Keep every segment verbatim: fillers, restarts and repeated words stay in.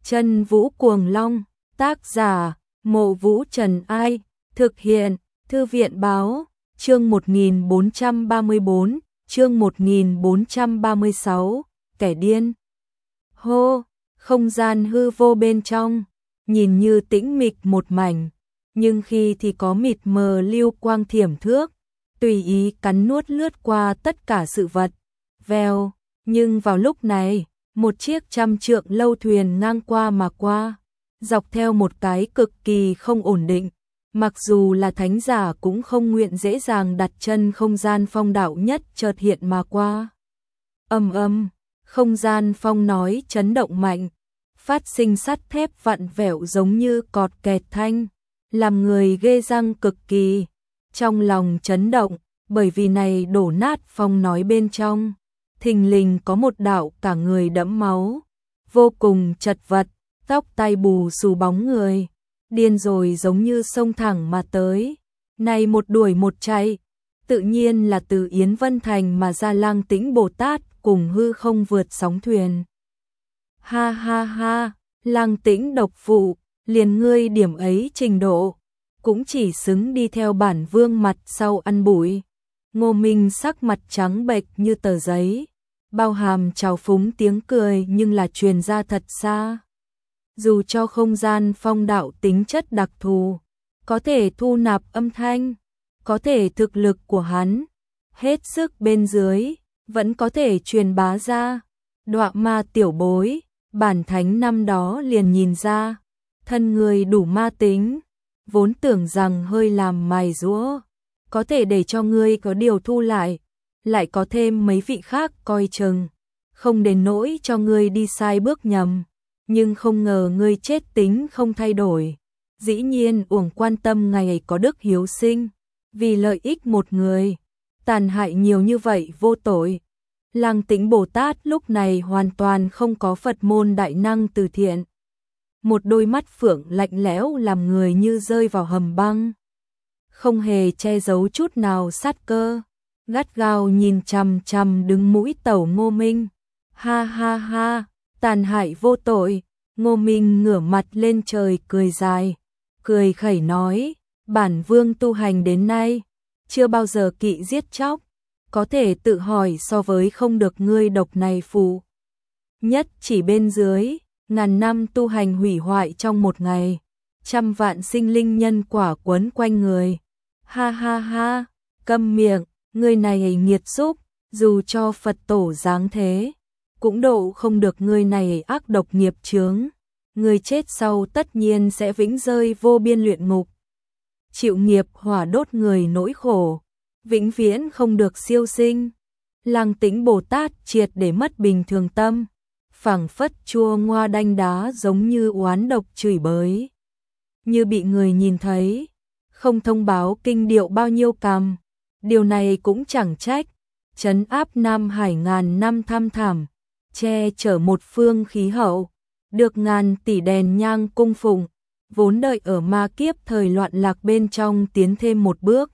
Chân Vũ Cuồng Long, tác giả, Mộ Vũ Trần Ai, thực hiện, Thư viện Báo, chương một nghìn bốn trăm ba mươi bốn, chương một nghìn bốn trăm ba mươi sáu, kẻ điên. Hô, không gian hư vô bên trong, nhìn như tĩnh mịch một mảnh, nhưng khi thì có mịt mờ lưu quang thiểm thước, tùy ý cắn nuốt lướt qua tất cả sự vật. Vèo, nhưng vào lúc này, một chiếc trăm trượng lâu thuyền ngang qua mà qua, dọc theo một cái cực kỳ không ổn định, mặc dù là thánh giả cũng không nguyện dễ dàng đặt chân không gian phong đạo nhất chợt hiện mà qua. Ầm ầm, không gian phong nói chấn động mạnh, phát sinh sắt thép vặn vẹo giống như cọt kẹt thanh, làm người ghê răng cực kỳ. Trong lòng chấn động, bởi vì này đổ nát phong nói bên trong, thình lình có một đạo cả người đẫm máu, vô cùng chật vật, tóc tai bù xù bóng người, điên rồi giống như xông thẳng mà tới. Này một đuổi một chạy, tự nhiên là từ Yến Vân Thành mà ra Lang Tĩnh Bồ Tát cùng hư không vượt sóng thuyền. Ha ha ha, Lang Tĩnh độc phụ, liền ngươi điểm ấy trình độ, cũng chỉ xứng đi theo bản vương mặt sau ăn bụi. Ngô Minh sắc mặt trắng bệch như tờ giấy, bao hàm trào phúng tiếng cười nhưng là truyền ra thật xa. Dù cho không gian phong đạo tính chất đặc thù, có thể thu nạp âm thanh, có thể thực lực của hắn, hết sức bên dưới, vẫn có thể truyền bá ra. Đọa ma tiểu bối, bản thánh năm đó liền nhìn ra, thân người đủ ma tính, vốn tưởng rằng hơi làm mài giũa, có thể để cho ngươi có điều thu lại, lại có thêm mấy vị khác coi chừng, không đến nỗi cho ngươi đi sai bước nhầm, nhưng không ngờ ngươi chết tính không thay đổi, dĩ nhiên uổng quan tâm ngày có đức hiếu sinh, vì lợi ích một người, tàn hại nhiều như vậy vô tội. Lang Tĩnh Bồ Tát lúc này hoàn toàn không có Phật môn đại năng từ thiện, một đôi mắt phượng lạnh lẽo làm người như rơi vào hầm băng, không hề che giấu chút nào sát cơ, gắt gao nhìn chằm chằm đứng mũi tẩu Ngô Minh. Ha ha ha, tàn hại vô tội. Ngô Minh ngửa mặt lên trời cười dài, cười khẩy nói, bản vương tu hành đến nay, chưa bao giờ kỵ giết chóc, có thể tự hỏi so với không được ngươi độc này phù. Nhất chỉ bên dưới, ngàn năm tu hành hủy hoại trong một ngày, trăm vạn sinh linh nhân quả quấn quanh người. Ha ha ha, câm miệng, ngươi này nghiệt xúc, dù cho Phật tổ giáng thế, cũng độ không được ngươi này ác độc nghiệp chướng. Ngươi chết sau tất nhiên sẽ vĩnh rơi vô biên luyện ngục, chịu nghiệp hỏa đốt người nỗi khổ, vĩnh viễn không được siêu sinh. Lang Tĩnh Bồ Tát triệt để mất bình thường tâm, phảng phất chua ngoa đanh đá giống như oán độc chửi bới, như bị người nhìn thấy, không thông báo kinh điệu bao nhiêu cằm. Điều này cũng chẳng trách, trấn áp Nam Hải ngàn năm thăm thẳm, che chở một phương khí hậu, được ngàn tỷ đèn nhang cung phụng, vốn đợi ở ma kiếp thời loạn lạc bên trong tiến thêm một bước.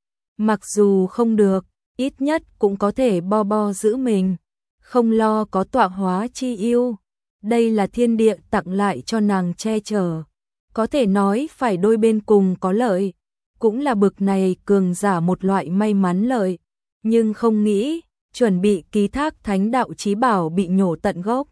Mặc dù không được, ít nhất cũng có thể bo bo giữ mình, không lo có tọa hóa chi yêu. Đây là thiên địa tặng lại cho nàng che chở, có thể nói phải đôi bên cùng có lợi, cũng là bực này cường giả một loại may mắn lợi, nhưng không nghĩ, chuẩn bị ký thác thánh đạo chí bảo bị nhổ tận gốc.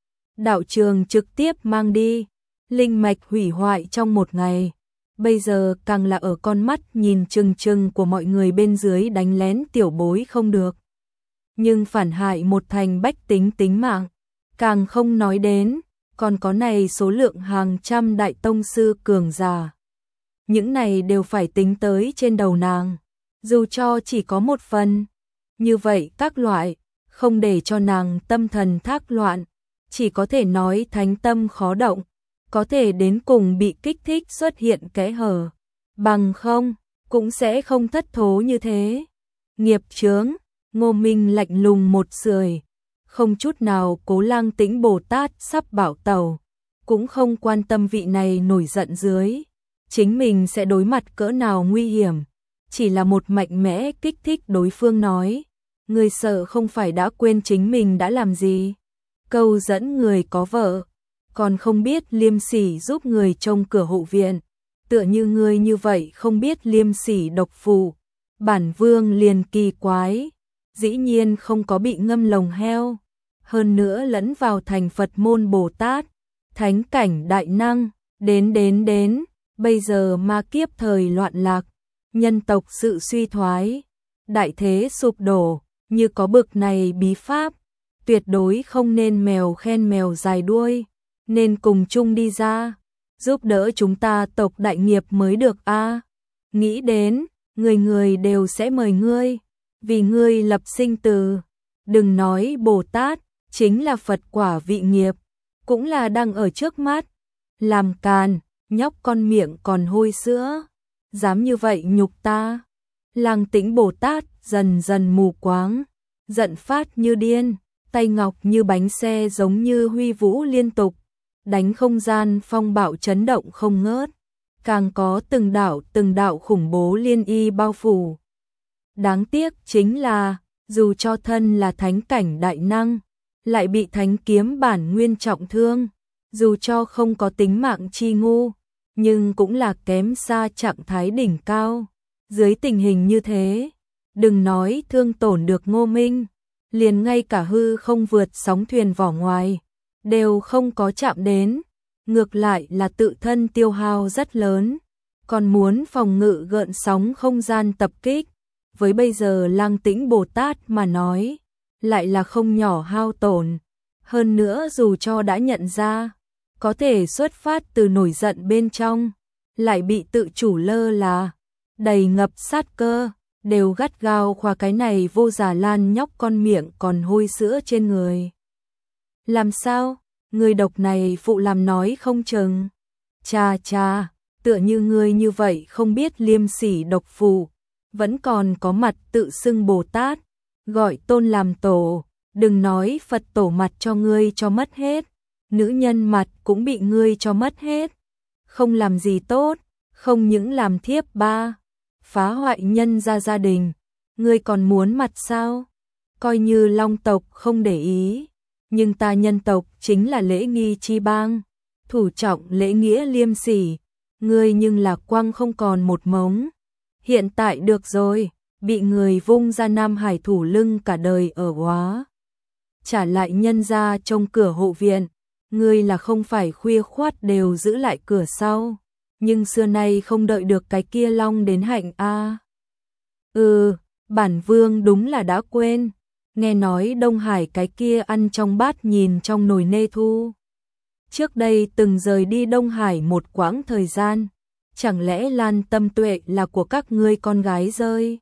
Đạo trường trực tiếp mang đi, linh mạch hủy hoại trong một ngày, bây giờ càng là ở con mắt nhìn chừng chừng của mọi người bên dưới đánh lén tiểu bối không được. Nhưng phản hại một thành bách tính tính mạng, càng không nói đến, còn có này số lượng hàng trăm đại tông sư cường giả. Những này đều phải tính tới trên đầu nàng, dù cho chỉ có một phần. Như vậy các loại, không để cho nàng tâm thần thác loạn, chỉ có thể nói thánh tâm khó động, có thể đến cùng bị kích thích xuất hiện kẽ hở, bằng không, cũng sẽ không thất thố như thế. Nghiệp chướng, Ngô Minh lạnh lùng một sưởi, không chút nào cố Lang Tĩnh Bồ Tát sắp bảo tẩu, cũng không quan tâm vị này nổi giận dưới, chính mình sẽ đối mặt cỡ nào nguy hiểm, chỉ là một mạnh mẽ kích thích đối phương nói, người sợ không phải đã quên chính mình đã làm gì. Câu dẫn người có vợ, còn không biết liêm sỉ giúp người trông cửa hộ viện, tựa như ngươi như vậy không biết liêm sỉ độc phủ. Bản vương liền kỳ quái, dĩ nhiên không có bị ngâm lồng heo, hơn nữa lẫn vào thành Phật môn Bồ Tát, thánh cảnh đại năng, đến đến đến, bây giờ ma kiếp thời loạn lạc, nhân tộc sự suy thoái, đại thế sụp đổ, như có bực này bí pháp, tuyệt đối không nên mèo khen mèo dài đuôi, nên cùng chung đi ra, giúp đỡ chúng ta tộc đại nghiệp mới được a. Nghĩ đến, người người đều sẽ mời ngươi, vì ngươi lập sinh từ, đừng nói Bồ Tát, chính là Phật quả vị nghiệp, cũng là đang ở trước mắt, làm càn, nhóc con miệng còn hôi sữa, dám như vậy nhục ta. Lăng Tĩnh Bồ Tát dần dần mù quáng, giận phát như điên, tay ngọc như bánh xe giống như huy vũ liên tục, đánh không gian phong bạo chấn động không ngớt, càng có từng đạo từng đạo khủng bố liên y bao phủ. Đáng tiếc chính là, dù cho thân là thánh cảnh đại năng, lại bị thánh kiếm bản nguyên trọng thương, dù cho không có tính mạng chi ngu, nhưng cũng là kém xa trạng thái đỉnh cao. Dưới tình hình như thế, đừng nói thương tổn được Ngô Minh, liền ngay cả hư không vượt sóng thuyền vỏ ngoài, đều không có chạm đến, ngược lại là tự thân tiêu hao rất lớn, còn muốn phòng ngự gợn sóng không gian tập kích, với bây giờ Lăng Tĩnh Bồ Tát mà nói, lại là không nhỏ hao tổn, hơn nữa dù cho đã nhận ra, có thể xuất phát từ nổi giận bên trong, lại bị tự chủ lơ là, đầy ngập sát cơ, đều gắt gao khoa cái này vô giả lan nhóc con miệng còn hôi sữa trên người. Làm sao? Người độc này phụ làm nói không chừng. Cha cha, tựa như người như vậy không biết liêm sỉ độc phụ, vẫn còn có mặt tự xưng Bồ Tát, gọi tôn làm tổ, đừng nói Phật tổ mặt cho ngươi cho mất hết, nữ nhân mặt cũng bị ngươi cho mất hết. Không làm gì tốt, không những làm thiếp ba, phá hoại nhân gia gia đình, ngươi còn muốn mặt sao? Coi như Long tộc không để ý, nhưng ta nhân tộc chính là lễ nghi chi bang, thủ trọng lễ nghĩa liêm sỉ, ngươi nhưng là quăng không còn một mống. Hiện tại được rồi, bị người vung ra Nam Hải thủ lưng cả đời ở Hóa. Trả lại nhân gia trong cửa hộ viện, ngươi là không phải khuya khoát đều giữ lại cửa sau, nhưng xưa nay không đợi được cái kia long đến hạnh a. À. Ừ, bản vương đúng là đã quên, nghe nói Đông Hải cái kia ăn trong bát nhìn trong nồi nê thu. Trước đây từng rời đi Đông Hải một quãng thời gian, chẳng lẽ Lan Tâm Tuệ là của các ngươi con gái rơi?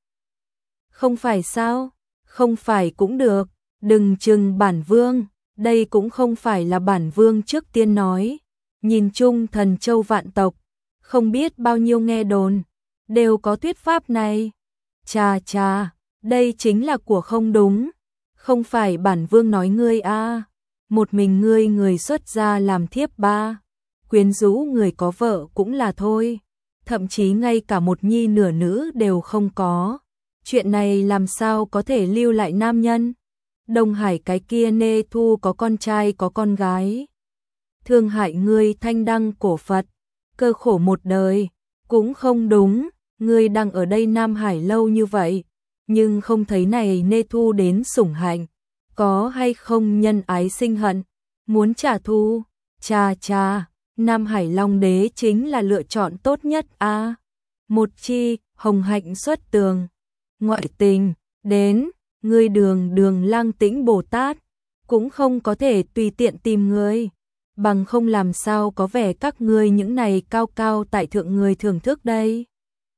Không phải sao? Không phải cũng được, đừng chừng bản vương, đây cũng không phải là bản vương trước tiên nói. Nhìn chung thần châu vạn tộc, không biết bao nhiêu nghe đồn, đều có thuyết pháp này. Chà chà, đây chính là của không đúng, không phải bản vương nói ngươi a, à. Một mình ngươi người xuất gia làm thiếp ba, quyến rũ người có vợ cũng là thôi, thậm chí ngay cả một nhi nửa nữ đều không có. Chuyện này làm sao có thể lưu lại nam nhân? Đông Hải cái kia nê thu có con trai có con gái. Thương hại ngươi thanh đăng cổ Phật, cơ khổ một đời, cũng không đúng, ngươi đang ở đây Nam Hải lâu như vậy, nhưng không thấy này nê thu đến sủng hạnh, có hay không nhân ái sinh hận, muốn trả thù, cha cha, Nam Hải Long Đế chính là lựa chọn tốt nhất a. À. Một chi, hồng hạnh xuất tường, ngoại tình, đến, ngươi đường đường Lăng Tĩnh Bồ Tát, cũng không có thể tùy tiện tìm ngươi, bằng không làm sao có vẻ các ngươi những này cao cao tại thượng người thưởng thức đây.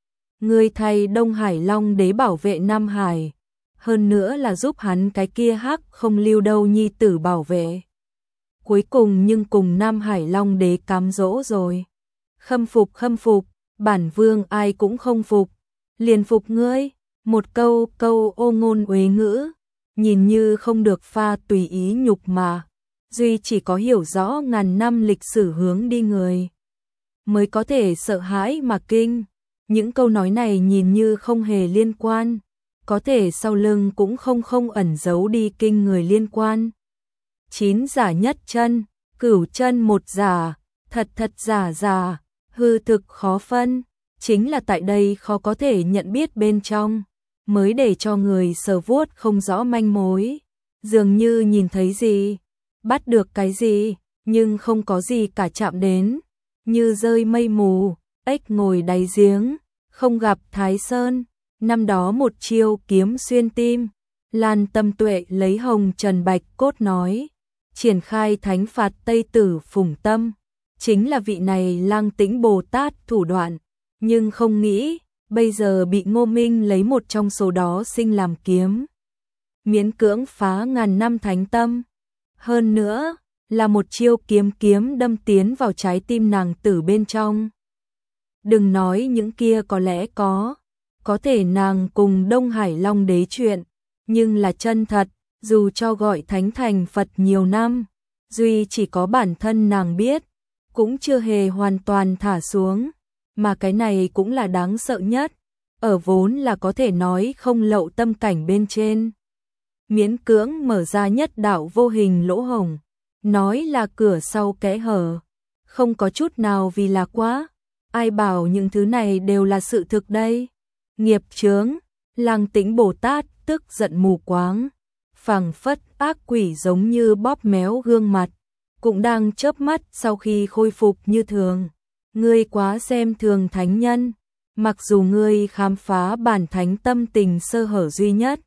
Ngươi thay Đông Hải Long Đế bảo vệ Nam Hải, hơn nữa là giúp hắn cái kia hắc không lưu đâu nhi tử bảo vệ. Cuối cùng nhưng cùng Nam Hải Long Đế cám dỗ rồi. Khâm phục khâm phục, bản vương ai cũng không phục, liền phục ngươi, một câu câu ô ngôn uế ngữ, nhìn như không được pha tùy ý nhục mà, duy chỉ có hiểu rõ ngàn năm lịch sử hướng đi người, mới có thể sợ hãi mà kinh. Những câu nói này nhìn như không hề liên quan, có thể sau lưng cũng không không ẩn giấu đi kinh người liên quan. Chín giả nhất chân, Cửu chân một giả, thật thật giả giả, hư thực khó phân, chính là tại đây khó có thể nhận biết bên trong, mới để cho người sờ vuốt không rõ manh mối, dường như nhìn thấy gì, bắt được cái gì, nhưng không có gì cả chạm đến, như rơi mây mù, ếch ngồi đáy giếng, không gặp Thái Sơn, năm đó một chiêu kiếm xuyên tim, Lan Tâm Tuệ lấy hồng trần bạch cốt nói, triển khai thánh phạt Tây Tử Phùng Tâm, chính là vị này Lăng Tĩnh Bồ Tát thủ đoạn, nhưng không nghĩ, bây giờ bị Ngô Minh lấy một trong số đó sinh làm kiếm. Miễn cưỡng phá ngàn năm thánh tâm, hơn nữa, là một chiêu kiếm kiếm đâm tiến vào trái tim nàng tử bên trong. Đừng nói những kia có lẽ có, có thể nàng cùng Đông Hải Long đế chuyện, nhưng là chân thật, dù cho gọi thánh thành Phật nhiều năm, duy chỉ có bản thân nàng biết, cũng chưa hề hoàn toàn thả xuống, mà cái này cũng là đáng sợ nhất, ở vốn là có thể nói không lậu tâm cảnh bên trên. Miễn cưỡng mở ra nhất đạo vô hình lỗ hổng, nói là cửa sau kẽ hở, không có chút nào vì là quá, ai bảo những thứ này đều là sự thực đây. Nghiệp chướng, Lăng Tĩnh Bồ Tát tức giận mù quáng, phảng phất ác quỷ giống như bóp méo gương mặt, cũng đang chớp mắt sau khi khôi phục như thường. Ngươi quá xem thường thánh nhân, mặc dù ngươi khám phá bản thánh tâm tình sơ hở duy nhất.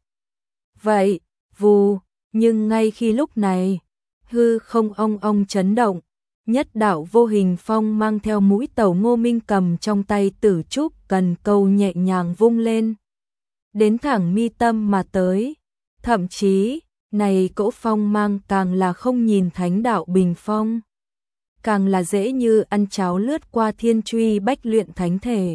Vậy, vù, nhưng ngay khi lúc này, hư không ong ong chấn động, nhất đạo vô hình phong mang theo mũi tàu Ngô Minh cầm trong tay tử trúc cần câu nhẹ nhàng vung lên, đến thẳng mi tâm mà tới, thậm chí, này cỗ phong mang càng là không nhìn thánh đạo bình phong, càng là dễ như ăn cháo lướt qua thiên truy bách luyện thánh thể,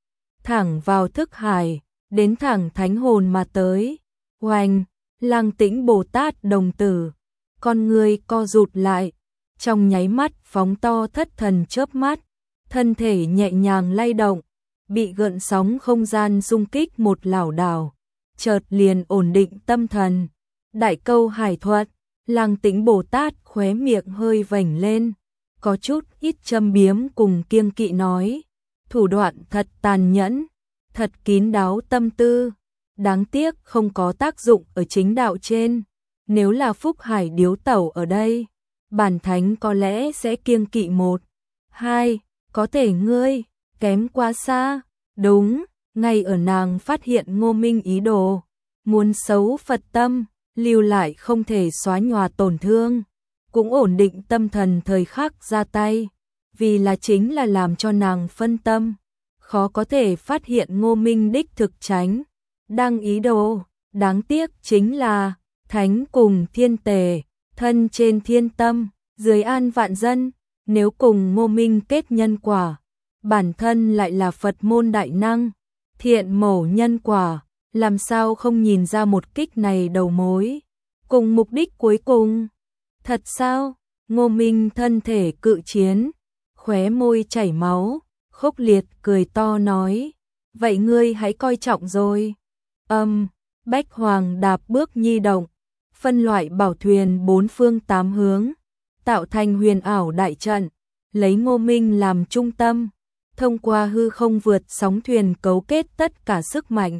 thẳng vào thức hải, đến thẳng thánh hồn mà tới. Oanh, Lăng Tĩnh Bồ Tát đồng tử, con người co rụt lại, trong nháy mắt phóng to thất thần chớp mắt, thân thể nhẹ nhàng lay động, bị gợn sóng không gian xung kích một lảo đảo, chợt liền ổn định tâm thần. Đại câu hải thuật, Lăng Tĩnh Bồ Tát khóe miệng hơi vểnh lên, có chút ít châm biếm cùng kiêng kỵ nói, thủ đoạn thật tàn nhẫn, thật kín đáo tâm tư, đáng tiếc không có tác dụng ở chính đạo trên, nếu là Phúc Hải điếu tẩu ở đây, bản thánh có lẽ sẽ kiêng kỵ một, hai, có thể ngươi, kém quá xa, đúng, ngay ở nàng phát hiện Ngô Minh ý đồ, muốn xấu Phật tâm, lưu lại không thể xóa nhòa tổn thương, cũng ổn định tâm thần thời khắc ra tay, vì là chính là làm cho nàng phân tâm, khó có thể phát hiện Ngô Minh đích thực tránh, đang ý đồ, đáng tiếc chính là, thánh cùng thiên tề, thân trên thiên tâm, dưới an vạn dân, nếu cùng Ngô Minh kết nhân quả, bản thân lại là Phật môn đại năng, thiện mổ nhân quả, làm sao không nhìn ra một kích này đầu mối, cùng mục đích cuối cùng. Thật sao? Ngô Minh thân thể cự chiến, khóe môi chảy máu, khốc liệt cười to nói, vậy ngươi hãy coi trọng rồi. Âm, Bách Hoàng đạp bước nhi động, phân loại bảo thuyền bốn phương tám hướng, tạo thành huyền ảo đại trận, lấy Ngô Minh làm trung tâm, thông qua hư không vượt sóng thuyền cấu kết tất cả sức mạnh.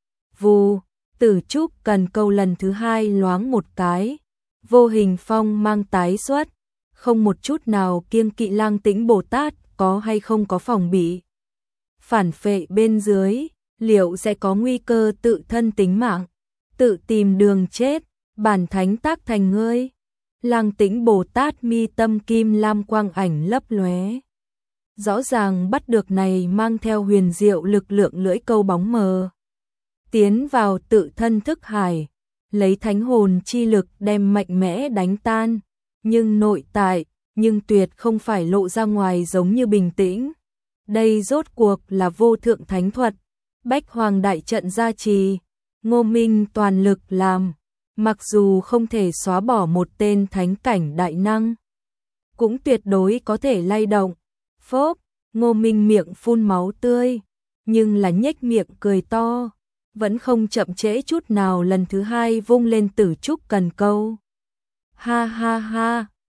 Vù, tử trúc cần câu lần thứ hai loáng một cái, vô hình phong mang tái xuất, không một chút nào kiêng kỵ Lăng Tĩnh Bồ Tát có hay không có phòng bị. Phản phệ bên dưới, liệu sẽ có nguy cơ tự thân tính mạng, tự tìm đường chết, bản thánh tác thành ngươi. Lăng Tĩnh Bồ Tát mi tâm kim lam quang ảnh lấp lóe. Rõ ràng bắt được này mang theo huyền diệu lực lượng lưỡi câu bóng mờ. Tiến vào tự thân thức hải, lấy thánh hồn chi lực đem mạnh mẽ đánh tan, nhưng nội tại, nhưng tuyệt không phải lộ ra ngoài giống như bình tĩnh. Đây rốt cuộc là vô thượng thánh thuật, Bách Hoàng đại trận gia trì, Ngô Minh toàn lực làm, mặc dù không thể xóa bỏ một tên thánh cảnh đại năng, cũng tuyệt đối có thể lay động. Phốp, Ngô Minh miệng phun máu tươi, nhưng là nhếch miệng cười to, vẫn không chậm trễ chút nào lần thứ hai vung lên tử trúc cần câu. Ha ha ha,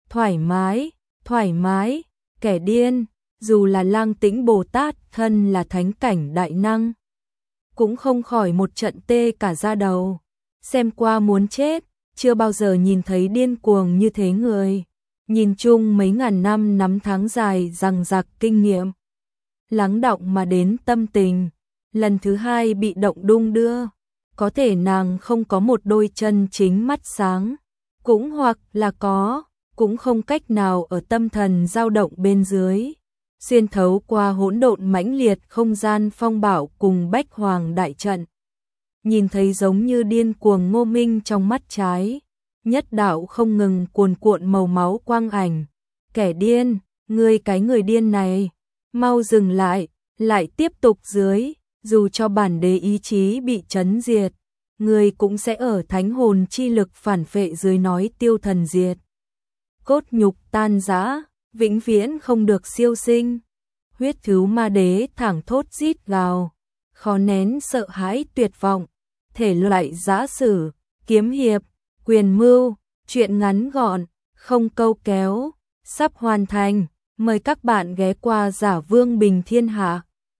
thoải mái, thoải mái, kẻ điên, dù là Lang Tĩnh Bồ Tát thân là thánh cảnh đại năng, cũng không khỏi một trận tê cả da đầu, xem qua muốn chết, chưa bao giờ nhìn thấy điên cuồng như thế người, nhìn chung mấy ngàn năm năm tháng dài dằng dặc kinh nghiệm, lắng đọng mà đến tâm tình, lần thứ hai bị động đung đưa, có thể nàng không có một đôi chân chính mắt sáng, cũng hoặc là có, cũng không cách nào ở tâm thần dao động bên dưới, xuyên thấu qua hỗn độn mãnh liệt không gian phong bạo cùng bách hoàng đại trận. Nhìn thấy giống như điên cuồng Ngô Minh trong mắt trái, nhất đạo không ngừng cuồn cuộn màu máu quang ảnh. Kẻ điên, ngươi cái người điên này, mau dừng lại, lại tiếp tục dưới, dù cho bản đế ý chí bị chấn diệt, ngươi cũng sẽ ở thánh hồn chi lực phản phệ dưới nói tiêu thần diệt. Cốt nhục tan rã, vĩnh viễn không được siêu sinh. Huyết thứ ma đế thẳng thốt rít gào, khó nén sợ hãi tuyệt vọng, thể loại giã sử, kiếm hiệp, quyền mưu, truyện ngắn gọn, không câu kéo, sắp hoàn thành, mời các bạn ghé qua Giả Vương Bình Thiên Hạ.